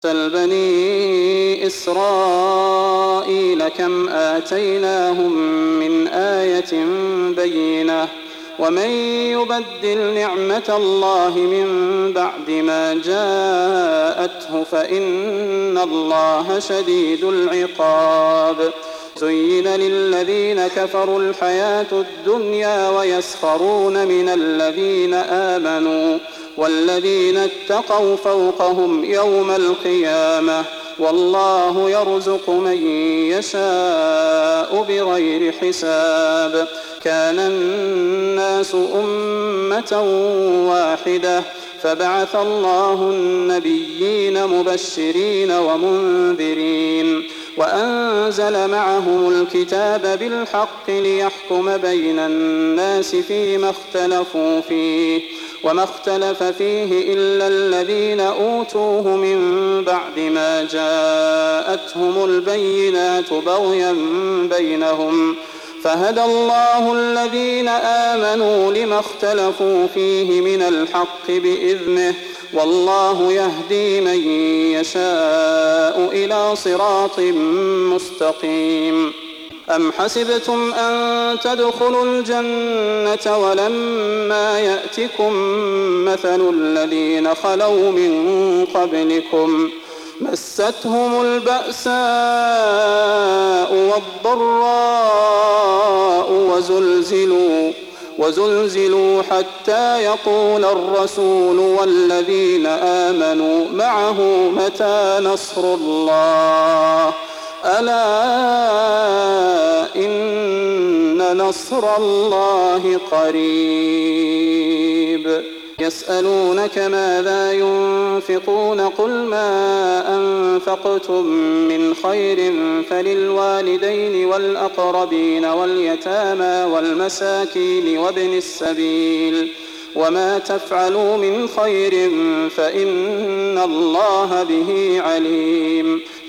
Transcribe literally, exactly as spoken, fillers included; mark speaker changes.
Speaker 1: سل بني إسرائيل كم آتيناهم من آية بينة ومن يبدل نعمة الله من بعد ما جاءته فإن الله شديد العقاب. زين للذين كفروا الحياة الدنيا ويسخرون من الذين آمنوا والذين اتقوا فوقهم يوم القيامة والله يرزق من يشاء بغير حساب. كان الناس أمة واحدة فبعث الله النبيين مبشرين ومنذرين وأنزل معهم الكتاب بالحق ليحكم بين الناس فيما اختلفوا فيه وما اختلف فيه إلا الذين أوتوه من بعد ما جاءتهم البينات بغيا بينهم فهدى الله الذين آمنوا لما اختلفوا فيه من الحق بإذنه والله يهدي من يشاء إلى صراط مستقيم. أم حسبتم أن تدخلوا الجنة ولما يأتكم مثل الذين خلوا من قبلكم مستهم البأساء والضراء وزلزلوا وزلزلوا حتى يقول الرسول والذين آمنوا معه متى نصر الله ألا إن نصر الله قريب. يسألونك ماذا ينفقون قل ما أنفقتم من خير فللوالدين والأقربين واليتامى والمساكين وابن السبيل وما تفعلوا من خير فإن الله به عليم.